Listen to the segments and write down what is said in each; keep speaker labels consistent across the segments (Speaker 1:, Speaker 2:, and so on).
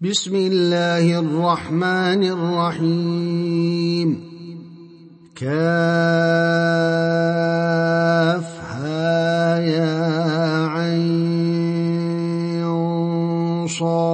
Speaker 1: بسم الله الرحمن الرحيم كافها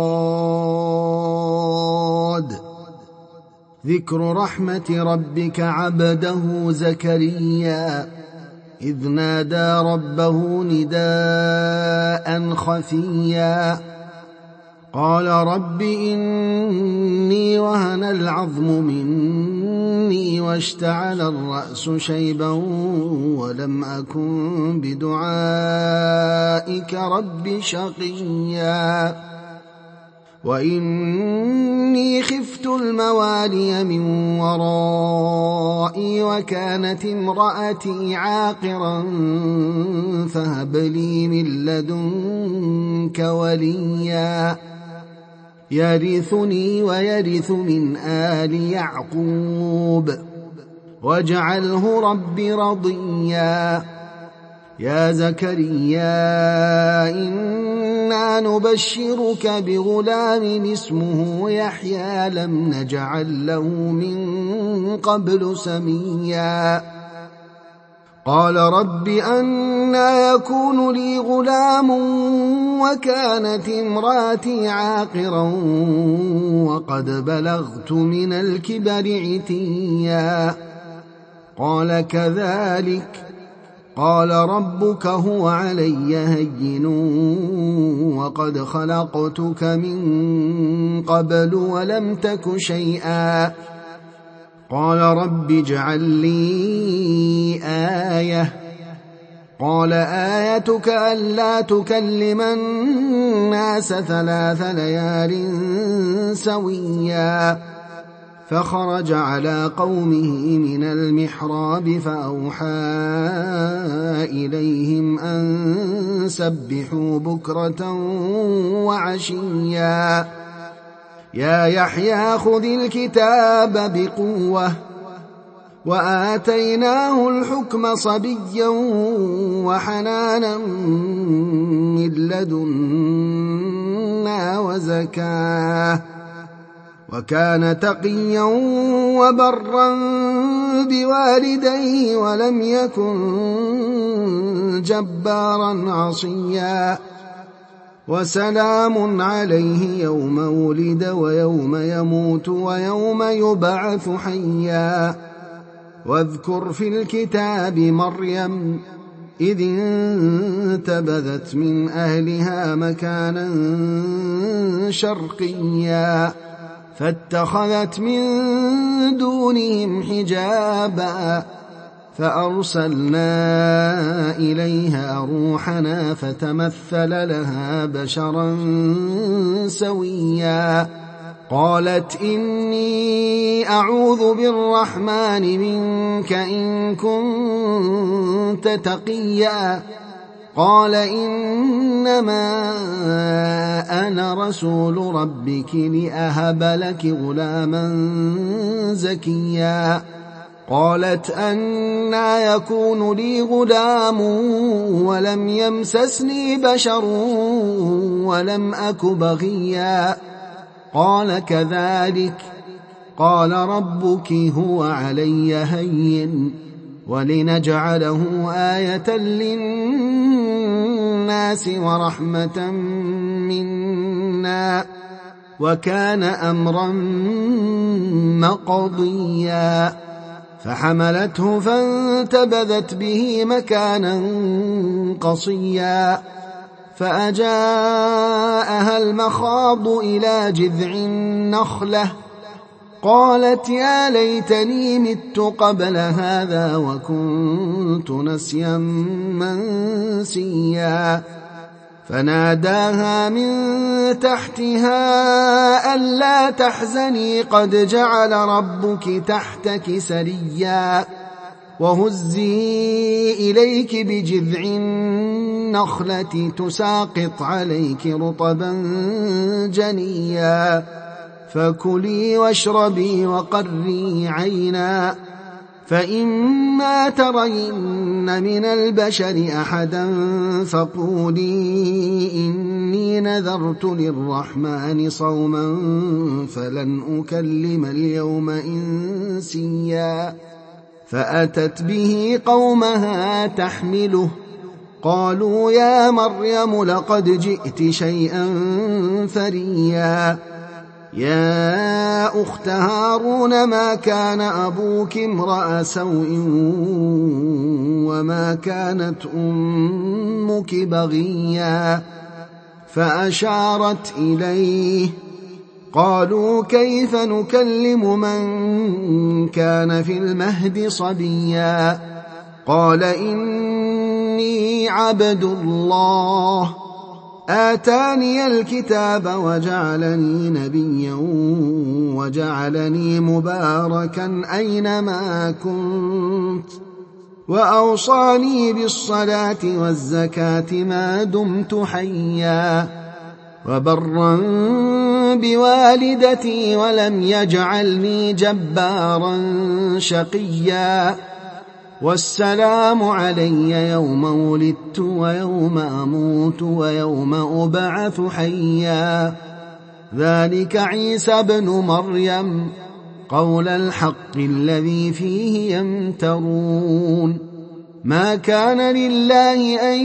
Speaker 1: صاد ذكر رحمة ربك عبده زكريا إذ نادى ربه نداء خفيا قال رب إني وهن العظم مني واشتعل الرأس شيبا ولم أكن بدعائك رب شقيا وإني خفت الموالي من ورائي وكانت امرأتي عاقرا فهب لي من لدنك وليا يرثني ويرث من آل يعقوب واجعله رب رضيا يا زكريا إنا نبشرك بغلام اسمه يحيى لم نجعل له من قبل سميا قال رب أنى يكون لي غلام وكانت امراتي عاقرا وقد بلغت من الكبر عتيا قال كذلك قال ربك هو علي هين وقد خلقتك من قبل ولم تك شيئا قال رب اجعل لي آية قال آيتك ألا تكلم الناس 3 ليال سويا فخرج على قومه من المحراب فأوحى إليهم أن سبحوا بكرة وعشيا يا يحيى خذ الكتاب بقوة وآتيناه الحكم صبيا وحنانا من لدنا وزكاه وكان تقيا وبرا بوالديه ولم يكن جبارا عصيا وسلام عليه يوم ولد ويوم يموت ويوم يبعث حيا واذكر في الكتاب مريم إذ انتبذت من أهلها مكانا شرقيا فاتخذت من دونهم حجابا فأرسلنا إليها روحنا فتمثل لها بشرا سويا قالت إني أعوذ بالرحمن منك إن كنت تقيا قال إنما أنا رسول ربك لأهب لك غلاما زكيا قالت أنى يكون لي غلام ولم يمسسني بشر ولم أك بغيا قال كذلك قال ربك هو علي هين ولنجعله آية للناس ورحمة منا وكان أمرا مقضيا فحملته فانتبذت به مكانا قصيا فأجاءها المخاض إلى جذع النخلة قالت يا ليتني مت قبل هذا وكنت نسيا منسيا فناداها من تحتها ألا تحزني قد جعل ربك تحتك سريا وهزي إليك بجذع النخلة تساقط عليك رطبا جنيا فكلي واشربي وقري عينا فإما ترين ترين من البشر أحدا فقولي إني نذرت للرحمن صوما فلن أكلم اليوم إنسيا فأتت به قومها تحمله قالوا يا مريم لقد جئت شيئا فريا يا أخت هارون ما كان أبوك امرأ سوء وما كانت أمك بغيا فأشارت إليه قالوا كيف نكلم من كان في المهد صبيا قال إني عبد الله آتاني الكتاب وجعلني نبيا وجعلني مباركا أينما كنت وأوصاني بالصلاة والزكاة ما دمت حيا وبرا بوالدتي ولم يجعلني جبارا شقيا والسلام علي يوم ولدت ويوم أموت ويوم أبعث حيا ذلك عيسى بن مريم قول الحق الذي فيه يمترون ما كان لله أن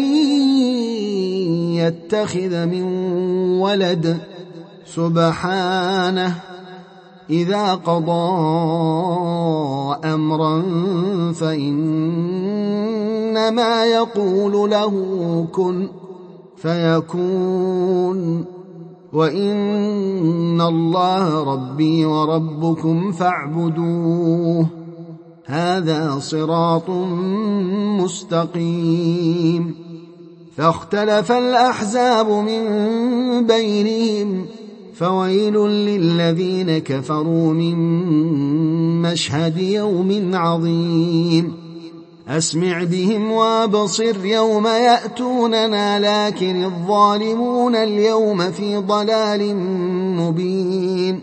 Speaker 1: يتخذ من ولد سبحانه إذا قضى أمرا فإنما يقول له كن فيكون وإن الله ربي وربكم فاعبدوه هذا صراط مستقيم فاختلف الأحزاب من بينهم فويل للذين كفروا من مشهد يوم عظيم أسمع بهم وابصر يوم يأتوننا لكن الظالمون اليوم في ضلال مبين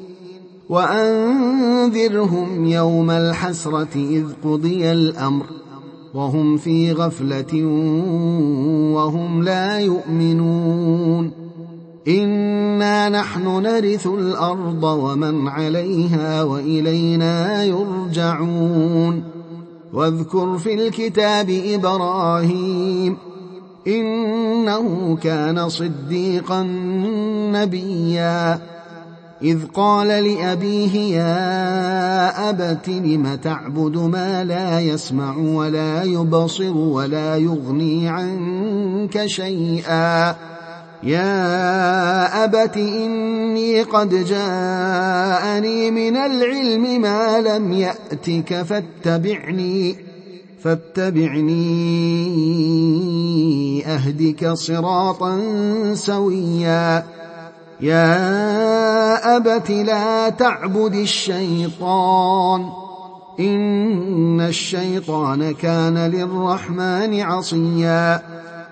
Speaker 1: وأنذرهم يوم الحسرة إذ قضي الأمر وهم في غفلة وهم لا يؤمنون إنا نحن نرث الأرض ومن عليها وإلينا يرجعون واذكر في الكتاب إبراهيم إنه كان صديقا نبيا إذ قال لأبيه يا أبت لم تعبد ما لا يسمع ولا يبصر ولا يغني عنك شيئا يا أبت إني قد جاءني من العلم ما لم يأتك فاتبعني أهدك صراطا سويا يا أبت لا تعبد الشيطان إن الشيطان كان للرحمن عصيا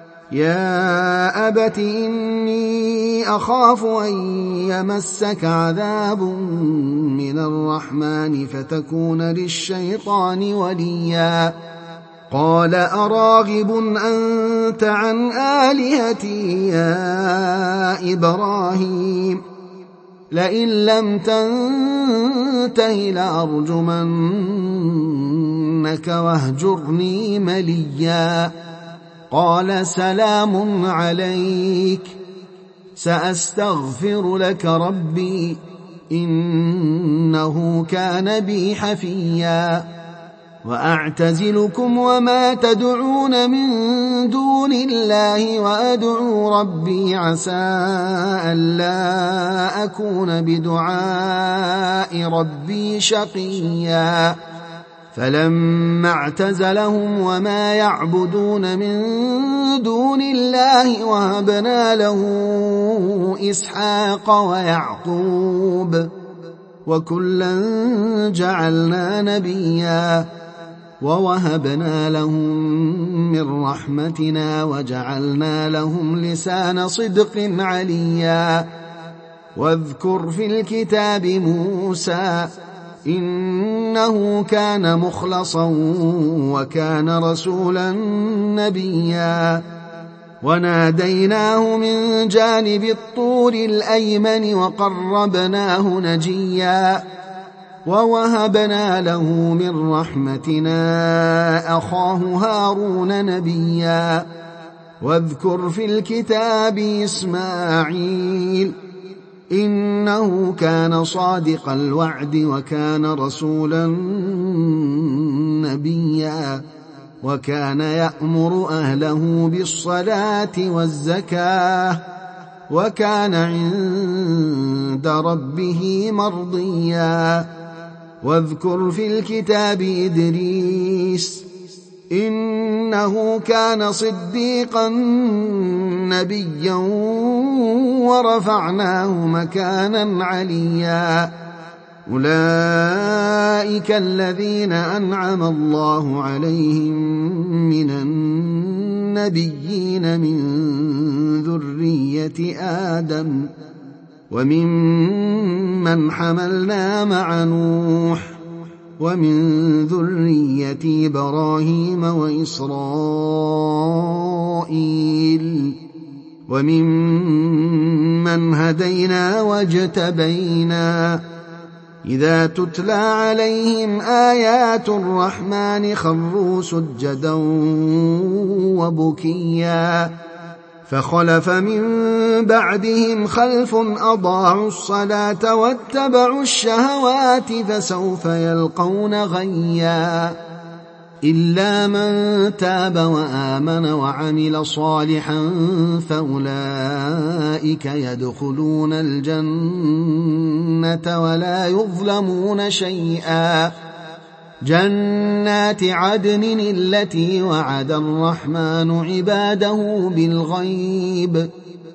Speaker 1: يا أبت إني أخاف أن يمسك عذاب من الرحمن فتكون للشيطان وليا قال أراغب أنت عن آلهتي يا إبراهيم لئن لم تنته لأرجمنك واهجرني مليا قال سلام عليك سأستغفر لك ربي إنه كان بي حفيا وأعتزلكم وما تدعون من دون الله وأدعو ربي عسى ألا أكون بدعاء ربي شقيا فلما اعتزلهم وما يعبدون من دون الله وهبنا له إسحاق ويعقوب وكلا جعلنا نبيا ووهبنا لهم من رحمتنا وجعلنا لهم لسان صدق عليا واذكر في الكتاب موسى إنه كان مخلصا وكان رسولا نبيا وناديناه من جانب الطور الأيمن وقربناه نجيا ووهبنا له من رحمتنا أخاه هارون نبيا واذكر في الكتاب إسماعيل إنه كان صادق الوعد وكان رسولا نبيا وكان يأمر أهله بالصلاة والزكاة وكان عند ربه مرضيا واذكر في الكتاب إدريس إنه كان صديقا نبيا ورفعناه مكانا عليا أولئك الذين أنعم الله عليهم من النبيين من ذرية آدم وممن حملنا مع نوح ومن ذرية إبراهيم وإسرائيل وممن هدينا واجتبينا إذا تتلى عليهم آيات الرحمن خروا سجدا وبكيا فخلف من بعدهم خلف أضاعوا الصلاة واتبعوا الشهوات فسوف يلقون غيا إلا من تاب وآمن وعمل صالحا فأولئك يدخلون الجنة ولا يظلمون شيئا جنات عدن التي وعد الرحمن عباده بالغيب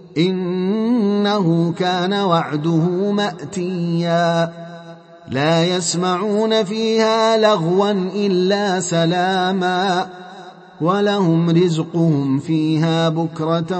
Speaker 1: إنه كان وعده مأتيا لا يسمعون فيها لغوا إلا سلاما ولهم رزقهم فيها بكرة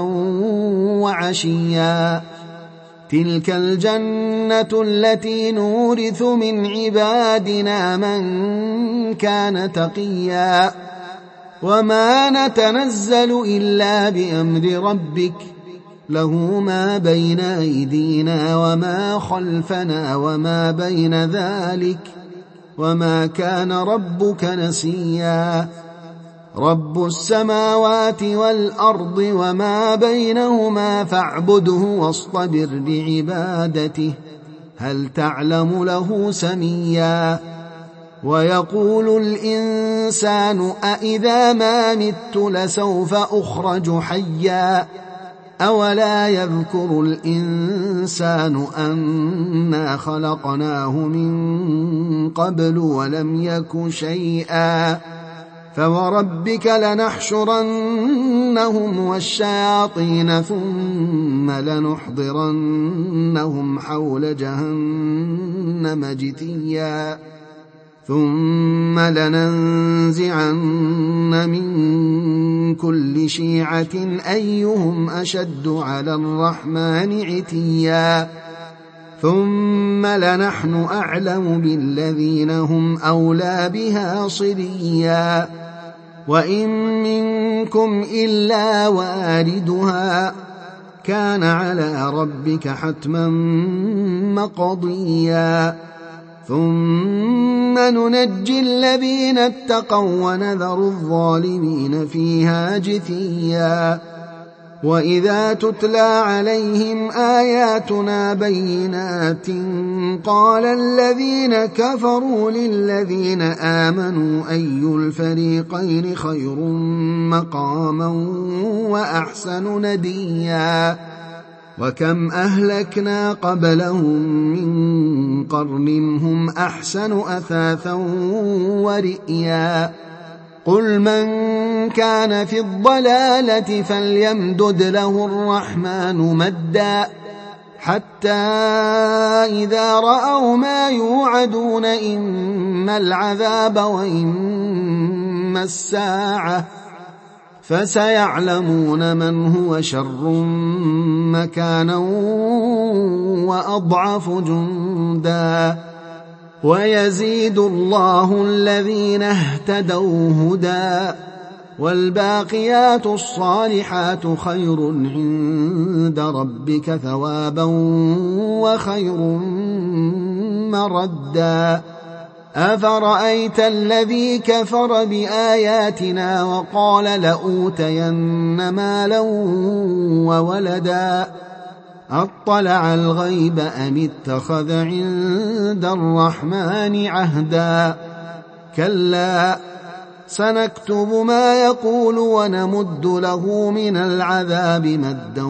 Speaker 1: وعشيا تلك الجنة التي نورث من عبادنا من كان تقيا وما نتنزل إلا بأمر ربك له ما بين أيدينا وما خلفنا وما بين ذلك وما كان ربك نسيا رب السماوات والأرض وما بينهما فاعبده واصطبر لعبادته هل تعلم له سميا ويقول الإنسان أإذا ما مت لسوف أخرج حيا أولا يذكر الإنسان أنا خلقناه من قبل ولم يك شيئا فوربك لنحشرنهم والشياطين ثم لنحضرنهم حول جهنم جثيا ثم لننزعن من كل شيعة أيهم أشد على الرحمن عتيا ثم لنحن أعلم بالذين هم أولى بها صليا وإن منكم إلا واردها كان على ربك حتما مقضيا ثم ننجي الذين اتقوا ونذر الظالمين فيها جثيا وإذا تتلى عليهم آياتنا بينات قال الذين كفروا للذين آمنوا أي الفريقين خير مقاما وأحسن نديا وكم أهلكنا قبلهم من قرن هم أحسن أثاثا ورئيا قل من كان في الضلالة فليمدد له الرحمن مدا حتى إذا رأوا ما يوعدون إما العذاب وإما الساعة فسيعلمون من هو شر مكانا وأضعف جندا ويزيد الله الذين اهتدوا هدى والباقيات الصالحات خير عند ربك ثوابا وخير مردا أفرأيت الذي كفر بآياتنا وقال لأوتين مالا وولدا أطلع الغيب أم اتخذ عند الرحمن عهدا كلا سنكتب ما يقول ونمد له من العذاب مدا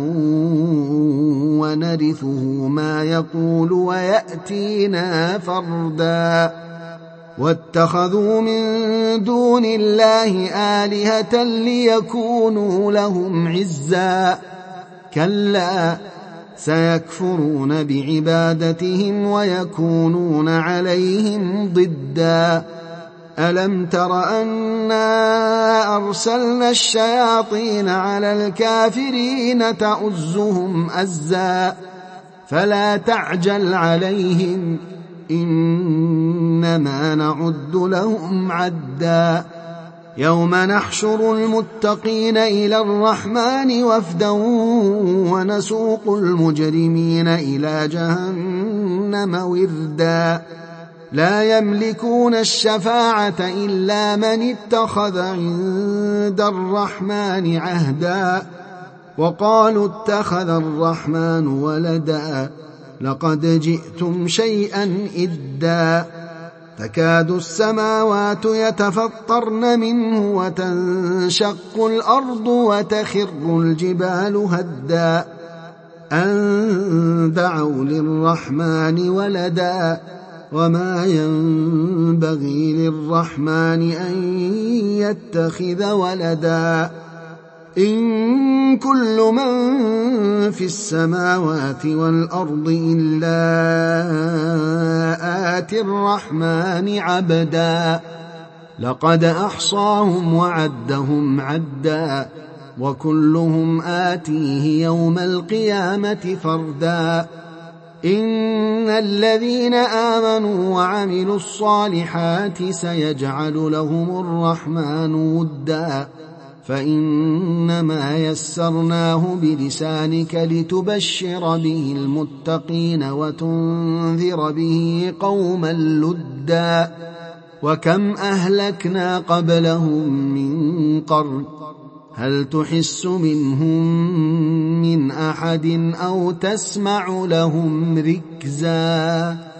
Speaker 1: ونرثه ما يقول ويأتينا فردا واتخذوا من دون الله آلهة ليكونوا لهم عزا كلا سيكفرون بعبادتهم ويكونون عليهم ضدا ألم تر أنا أرسلنا الشياطين على الكافرين تؤزهم أزا فلا تعجل عليهم إنما نعد لهم عدا يوم نحشر المتقين إلى الرحمن وفدا ونسوق المجرمين إلى جهنم وردا لا يملكون الشفاعة إلا من اتخذ عند الرحمن عهدا وقالوا اتخذ الرحمن ولدا لقد جئتم شيئا إدا تكاد السماوات يتفطرن منه وتنشق الأرض وتخر الجبال هدا أن دعوا للرحمن ولدا وما ينبغي للرحمن أن يتخذ ولدا إن كل من في السماوات والأرض إلا آتي الرحمن عبدا لقد أحصاهم وعدهم عدا وكلهم آتيه يوم القيامة فردا إن الذين آمنوا وعملوا الصالحات سيجعل لهم الرحمن ودا فإنما يسرناه بلسانك لتبشر به المتقين وتنذر به قوما لدا وكم أهلكنا قبلهم من قرن هل تحس منهم من أحد أو تسمع لهم ركزا